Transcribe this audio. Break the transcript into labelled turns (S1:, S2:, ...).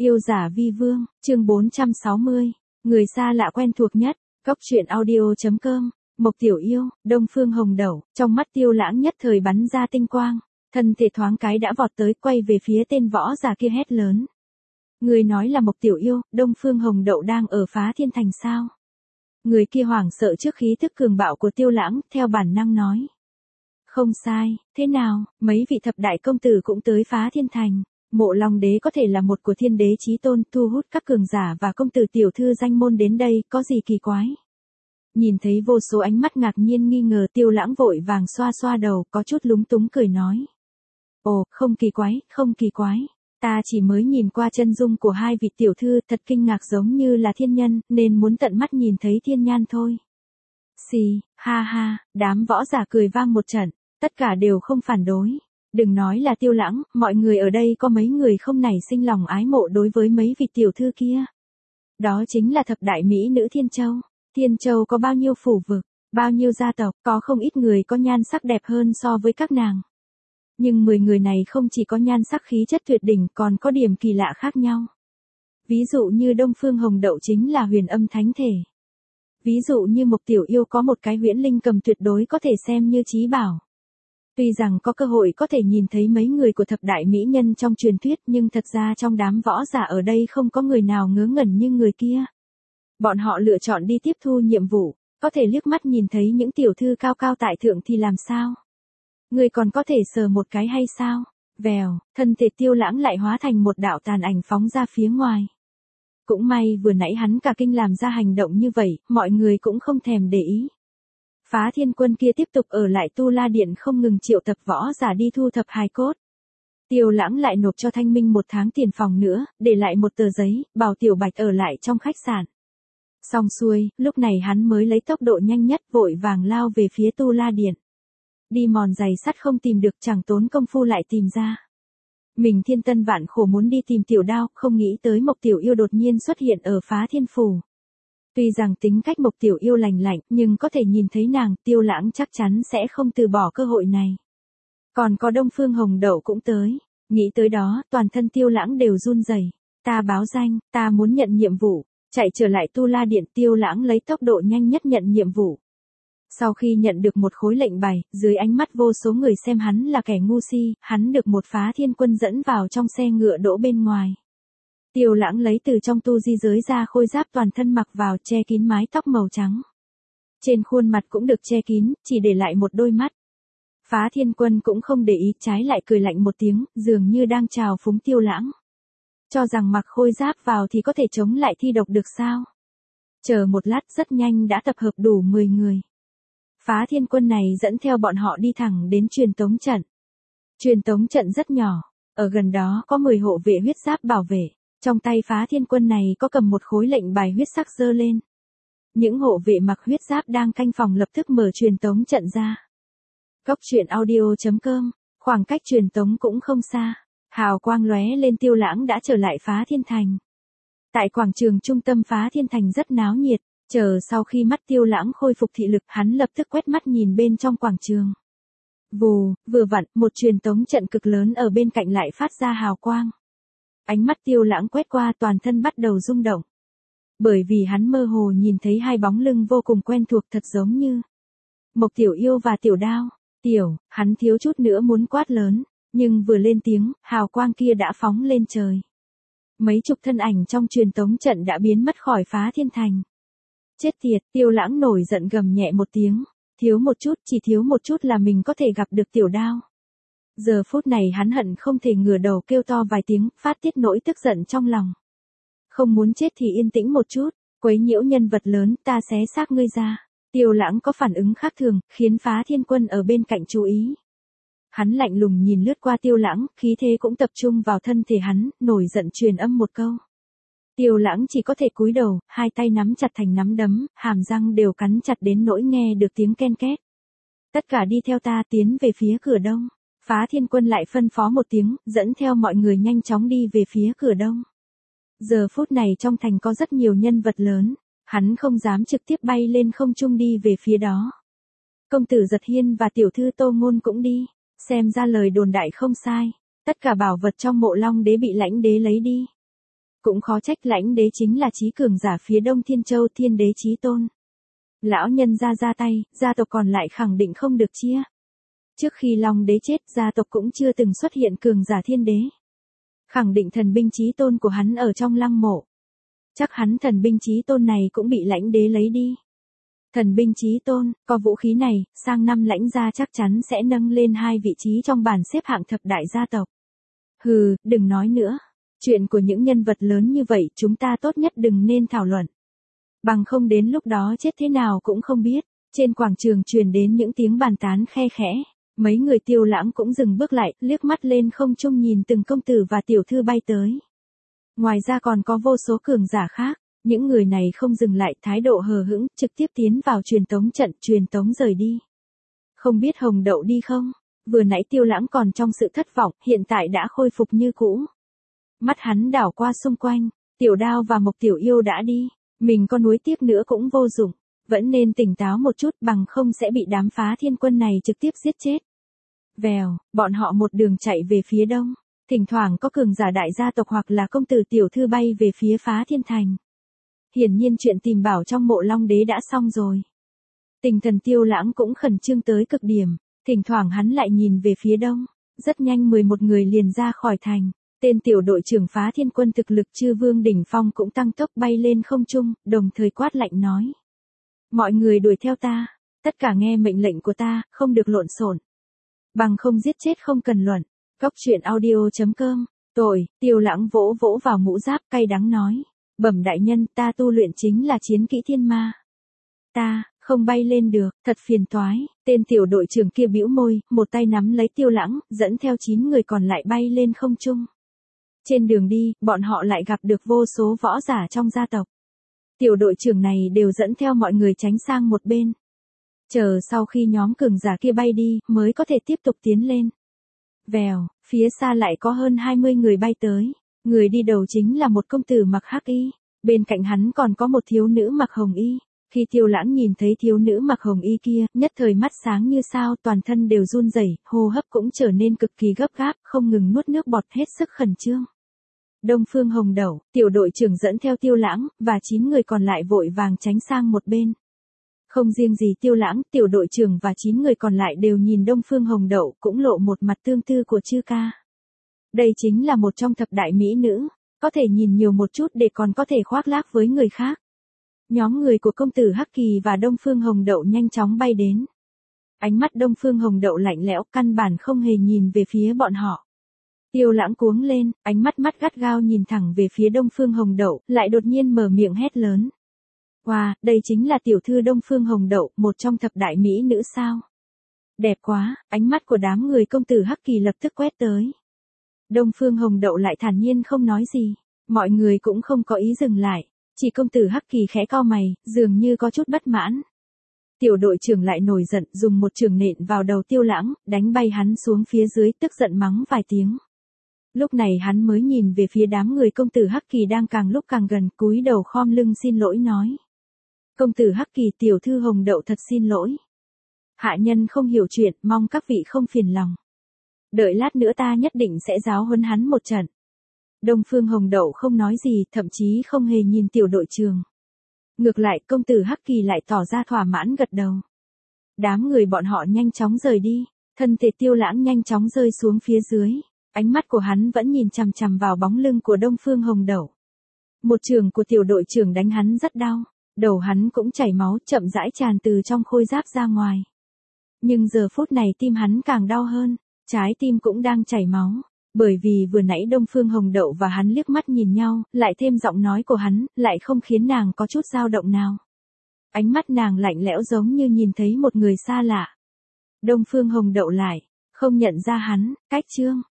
S1: Yêu giả vi vương, chương 460. Người xa lạ quen thuộc nhất. Góc truyện audio.com. Mộc Tiểu Yêu, Đông Phương Hồng Đẩu, trong mắt Tiêu Lãng nhất thời bắn ra tinh quang, thân thể thoáng cái đã vọt tới, quay về phía tên võ giả kia hét lớn. Người nói là Mộc Tiểu Yêu, Đông Phương Hồng Đậu đang ở Phá Thiên Thành sao? Người kia hoảng sợ trước khí thức cường bạo của Tiêu Lãng, theo bản năng nói. Không sai, thế nào, mấy vị thập đại công tử cũng tới Phá Thiên Thành. Mộ Long Đế có thể là một của Thiên Đế chí tôn, thu hút các cường giả và công tử tiểu thư danh môn đến đây, có gì kỳ quái? Nhìn thấy vô số ánh mắt ngạc nhiên nghi ngờ, Tiêu Lãng vội vàng xoa xoa đầu, có chút lúng túng cười nói. Ồ, không kỳ quái, không kỳ quái. Ta chỉ mới nhìn qua chân dung của hai vị tiểu thư, thật kinh ngạc, giống như là thiên nhân, nên muốn tận mắt nhìn thấy thiên nhan thôi. Xì, ha ha, đám võ giả cười vang một trận, tất cả đều không phản đối. Đừng nói là Tiêu Lãng, mọi người ở đây có mấy người không nảy sinh lòng ái mộ đối với mấy vị tiểu thư kia. Đó chính là thập đại mỹ nữ Thiên Châu. Thiên Châu có bao nhiêu phủ vực, bao nhiêu gia tộc, có không ít người có nhan sắc đẹp hơn so với các nàng. Nhưng 10 người này không chỉ có nhan sắc khí chất tuyệt đỉnh, còn có điểm kỳ lạ khác nhau. Ví dụ như Đông Phương Hồng Đậu chính là huyền âm thánh thể. Ví dụ như Mộc Tiểu Yêu có một cái huyễn linh cầm tuyệt đối có thể xem như chí bảo. Tuy rằng có cơ hội có thể nhìn thấy mấy người của thập đại mỹ nhân trong truyền thuyết, nhưng thật ra trong đám võ giả ở đây không có người nào ngớ ngẩn như người kia. Bọn họ lựa chọn đi tiếp thu nhiệm vụ, có thể liếc mắt nhìn thấy những tiểu thư cao cao tại thượng thì làm sao? Người còn có thể sờ một cái hay sao? Vèo, thân thể Tiêu Lãng lại hóa thành một đạo tàn ảnh phóng ra phía ngoài. Cũng may vừa nãy hắn cả kinh làm ra hành động như vậy, mọi người cũng không thèm để ý. Phá Thiên Quân kia tiếp tục ở lại Tu La Điện, không ngừng triệu tập võ giả đi thu thập hài cốt. Tiêu Lãng lại nộp cho Thanh Minh 1 tháng tiền phòng nữa, để lại một tờ giấy, bảo Tiểu Bạch ở lại trong khách sạn. Xong xuôi, lúc này hắn mới lấy tốc độ nhanh nhất vội vàng lao về phía Tu La Điện. Đi mòn giày sắt không tìm được, chẳng tốn công phu lại tìm ra. Mình thiên tân vạn khổ muốn đi tìm Tiểu Đao, không nghĩ tới Mộc Tiểu Yêu đột nhiên xuất hiện ở Phá Thiên Phủ. Tuy rằng tính cách Mộc Tiểu Yêu lành lạnh, nhưng có thể nhìn thấy nàng, Tiêu Lãng chắc chắn sẽ không từ bỏ cơ hội này. Còn có Đông Phương Hồng Đậu cũng tới. Nghĩ tới đó, toàn thân Tiêu Lãng đều run rẩy. Ta báo danh, ta muốn nhận nhiệm vụ. Chạy trở lại Tu La Điện, Tiêu Lãng lấy tốc độ nhanh nhất nhận nhiệm vụ. Sau khi nhận được một khối lệnh bài, dưới ánh mắt vô số người xem hắn là kẻ ngu si, hắn được một Phá Thiên Quân dẫn vào trong xe ngựa đỗ bên ngoài. Tiêu Lãng lấy từ trong tu di giới ra khôi giáp toàn thân mặc vào, che kín mái tóc màu trắng. Trên khuôn mặt cũng được che kín, chỉ để lại một đôi mắt. Phá Thiên Quân cũng không để ý, trái lại cười lạnh một tiếng, dường như đang chào phúng Tiêu Lãng. Cho rằng mặc khôi giáp vào thì có thể chống lại thi độc được sao? Chờ một lát, rất nhanh đã tập hợp đủ 10 người. Phá Thiên Quân này dẫn theo bọn họ đi thẳng đến truyền tống trận. Truyền tống trận rất nhỏ, ở gần đó có 10 hộ vệ huyết giáp bảo vệ. Trong tay Phá Thiên Quân này có cầm một khối lệnh bài huyết sắc giơ lên. Những hộ vệ mặc huyết giáp đang canh phòng lập tức mở truyền tống trận ra. Góc truyện audio.com, khoảng cách truyền tống cũng không xa. Hào quang lóe lên, Tiêu Lãng đã trở lại Phá Thiên Thành. Tại quảng trường trung tâm Phá Thiên Thành rất náo nhiệt, chờ sau khi mắt Tiêu Lãng khôi phục thị lực, hắn lập tức quét mắt nhìn bên trong quảng trường. Vù, vừa vặn, một truyền tống trận cực lớn ở bên cạnh lại phát ra hào quang. Ánh mắt Tiêu Lãng quét qua, toàn thân bắt đầu rung động. Bởi vì hắn mơ hồ nhìn thấy hai bóng lưng vô cùng quen thuộc, thật giống như Mộc Tiểu Yêu và Tiểu Đao. Hắn thiếu chút nữa muốn quát lớn, nhưng vừa lên tiếng, hào quang kia đã phóng lên trời. Mấy chục thân ảnh trong truyền tống trận đã biến mất khỏi Phá Thiên Thành. Chết tiệt, Tiêu Lãng nổi giận gầm nhẹ một tiếng, thiếu một chút, chỉ thiếu một chút là mình có thể gặp được Tiểu Đao. Giờ phút này hắn hận không thể ngửa đầu kêu to vài tiếng, phát tiết nỗi tức giận trong lòng. Không muốn chết thì yên tĩnh một chút, quấy nhiễu nhân vật lớn, ta xé xác ngươi ra. Tiêu Lãng có phản ứng khác thường, khiến Phá Thiên Quân ở bên cạnh chú ý. Hắn lạnh lùng nhìn lướt qua Tiêu Lãng, khí thế cũng tập trung vào thân thể hắn, nổi giận truyền âm một câu. Tiêu Lãng chỉ có thể cúi đầu, hai tay nắm chặt thành nắm đấm, hàm răng đều cắn chặt đến nỗi nghe được tiếng ken két. Tất cả đi theo ta, tiến về phía cửa đông. Phá Thiên Quân lại phân phó một tiếng, dẫn theo mọi người nhanh chóng đi về phía cửa đông. Giờ phút này trong thành có rất nhiều nhân vật lớn, hắn không dám trực tiếp bay lên không trung đi về phía đó. Công tử Giật Hiên và tiểu thư Tô Ngôn cũng đi, xem ra lời đồn đại không sai, tất cả bảo vật trong Mộ Long Đế bị Lãnh Đế lấy đi. Cũng khó trách Lãnh Đế chính là chí cường giả phía Đông Thiên Châu Thiên Đế chí tôn. Lão nhân ra tay, gia tộc còn lại khẳng định không được chia. Trước khi Long Đế chết, gia tộc cũng chưa từng xuất hiện cường giả Thiên Đế. Khẳng định thần binh chí tôn của hắn ở trong lăng mộ. Chắc hắn thần binh chí tôn này cũng bị Lãnh Đế lấy đi. Thần binh chí tôn, có vũ khí này, sang năm Lãnh gia chắc chắn sẽ nâng lên 2 vị trí trong bảng xếp hạng thập đại gia tộc. Hừ, đừng nói nữa. Chuyện của những nhân vật lớn như vậy chúng ta tốt nhất đừng nên thảo luận. Bằng không đến lúc đó chết thế nào cũng không biết. Trên quảng trường truyền đến những tiếng bàn tán khe khẽ. Mấy người Tiêu Lãng cũng dừng bước lại, liếc mắt lên không trung nhìn từng công tử và tiểu thư bay tới. Ngoài ra còn có vô số cường giả khác. Những người này không dừng lại, thái độ hờ hững, trực tiếp tiến vào truyền tống trận, truyền tống rời đi. Không biết Hồng Đậu đi không? Vừa nãy Tiêu Lãng còn trong sự thất vọng, hiện tại đã khôi phục như cũ. Mắt hắn đảo qua xung quanh, Tiểu Đao và Mộc Tiểu Yêu đã đi, mình có nuối tiếc nữa cũng vô dụng, vẫn nên tỉnh táo một chút bằng không sẽ bị đám Phá Thiên Quân này trực tiếp giết chết. Vèo, bọn họ một đường chạy về phía đông, thỉnh thoảng có cường giả đại gia tộc hoặc là công tử tiểu thư bay về phía Phá Thiên Thành. Hiển nhiên chuyện tìm bảo trong mộ Long Đế đã xong rồi. Tinh thần Tiêu Lãng cũng khẩn trương tới cực điểm, thỉnh thoảng hắn lại nhìn về phía đông, rất nhanh 11 người liền ra khỏi thành. Tên tiểu đội trưởng Phá Thiên Quân thực lực Chư Vương đỉnh phong cũng tăng tốc bay lên không trung, đồng thời quát lạnh nói: mọi người đuổi theo ta, tất cả nghe mệnh lệnh của ta, không được lộn xộn. Bằng không giết chết không cần luận. Góc truyện audio.com. Tội, Tiêu Lãng vỗ vỗ vào mũ giáp cay đắng nói: bẩm đại nhân, ta tu luyện chính là chiến kỹ thiên ma. Ta, không bay lên được, thật phiền toái. Tên tiểu đội trưởng kia bĩu môi, một tay nắm lấy Tiêu Lãng, dẫn theo 9 người còn lại bay lên không trung. Trên đường đi, bọn họ lại gặp được vô số võ giả trong gia tộc. Tiểu đội trưởng này đều dẫn theo mọi người tránh sang một bên. Chờ sau khi nhóm cường giả kia bay đi, mới có thể tiếp tục tiến lên. Vèo, phía xa lại có hơn 20 người bay tới. Người đi đầu chính là một công tử mặc hắc y. Bên cạnh hắn còn có một thiếu nữ mặc hồng y. Khi Tiêu Lãng nhìn thấy thiếu nữ mặc hồng y kia, nhất thời mắt sáng như sao, toàn thân đều run rẩy, hô hấp cũng trở nên cực kỳ gấp gáp, không ngừng nuốt nước bọt, hết sức khẩn trương. Đông Phương Hồng Đẩu, tiểu đội trưởng dẫn theo Tiêu Lãng, và 9 người còn lại vội vàng tránh sang một bên. Không riêng gì Tiêu Lãng, tiểu đội trưởng và 9 người còn lại đều nhìn Đông Phương Hồng Đẩu, cũng lộ một mặt tương tư của Chư ca. Đây chính là một trong thập đại mỹ nữ, có thể nhìn nhiều một chút để còn có thể khoác lác với người khác. Nhóm người của công tử Hắc Kỳ và Đông Phương Hồng Đậu nhanh chóng bay đến. Ánh mắt Đông Phương Hồng Đậu lạnh lẽo, căn bản không hề nhìn về phía bọn họ. Tiêu Lãng cuống lên, ánh mắt gắt gao nhìn thẳng về phía Đông Phương Hồng Đậu, lại đột nhiên mở miệng hét lớn: wow, đây chính là tiểu thư Đông Phương Hồng Đậu, một trong thập đại mỹ nữ sao? Đẹp quá. Ánh mắt của đám người công tử Hắc Kỳ lập tức quét tới. Đông Phương Hồng Đậu lại thản nhiên không nói gì, mọi người cũng không có ý dừng lại, chỉ công tử Hắc Kỳ khẽ cau mày, dường như có chút bất mãn. Tiểu đội trưởng lại nổi giận, dùng một chưởng nện vào đầu Tiêu Lãng, đánh bay hắn xuống phía dưới, tức giận mắng vài tiếng. Lúc này hắn mới nhìn về phía đám người công tử Hắc Kỳ đang càng lúc càng gần, cúi đầu khom lưng xin lỗi nói: công tử Hắc Kỳ, tiểu thư Hồng Đậu thật xin lỗi. Hạ nhân không hiểu chuyện, mong các vị không phiền lòng. Đợi lát nữa ta nhất định sẽ giáo huấn hắn một trận. Đông Phương Hồng Đậu không nói gì, thậm chí không hề nhìn tiểu đội trưởng. Ngược lại, công tử Hắc Kỳ lại tỏ ra thỏa mãn gật đầu. Đám người bọn họ nhanh chóng rời đi, thân thể Tiêu Lãng nhanh chóng rơi xuống phía dưới. Ánh mắt của hắn vẫn nhìn chằm chằm vào bóng lưng của Đông Phương Hồng Đậu. Một chưởng của tiểu đội trưởng đánh hắn rất đau, đầu hắn cũng chảy máu, chậm rãi tràn từ trong khôi giáp ra ngoài. Nhưng giờ phút này tim hắn càng đau hơn, trái tim cũng đang chảy máu. Bởi vì vừa nãy Đông Phương Hồng Đậu và hắn liếc mắt nhìn nhau, lại thêm giọng nói của hắn, lại không khiến nàng có chút dao động nào. Ánh mắt nàng lạnh lẽo giống như nhìn thấy một người xa lạ. Đông Phương Hồng Đậu lại không nhận ra hắn, cách chương.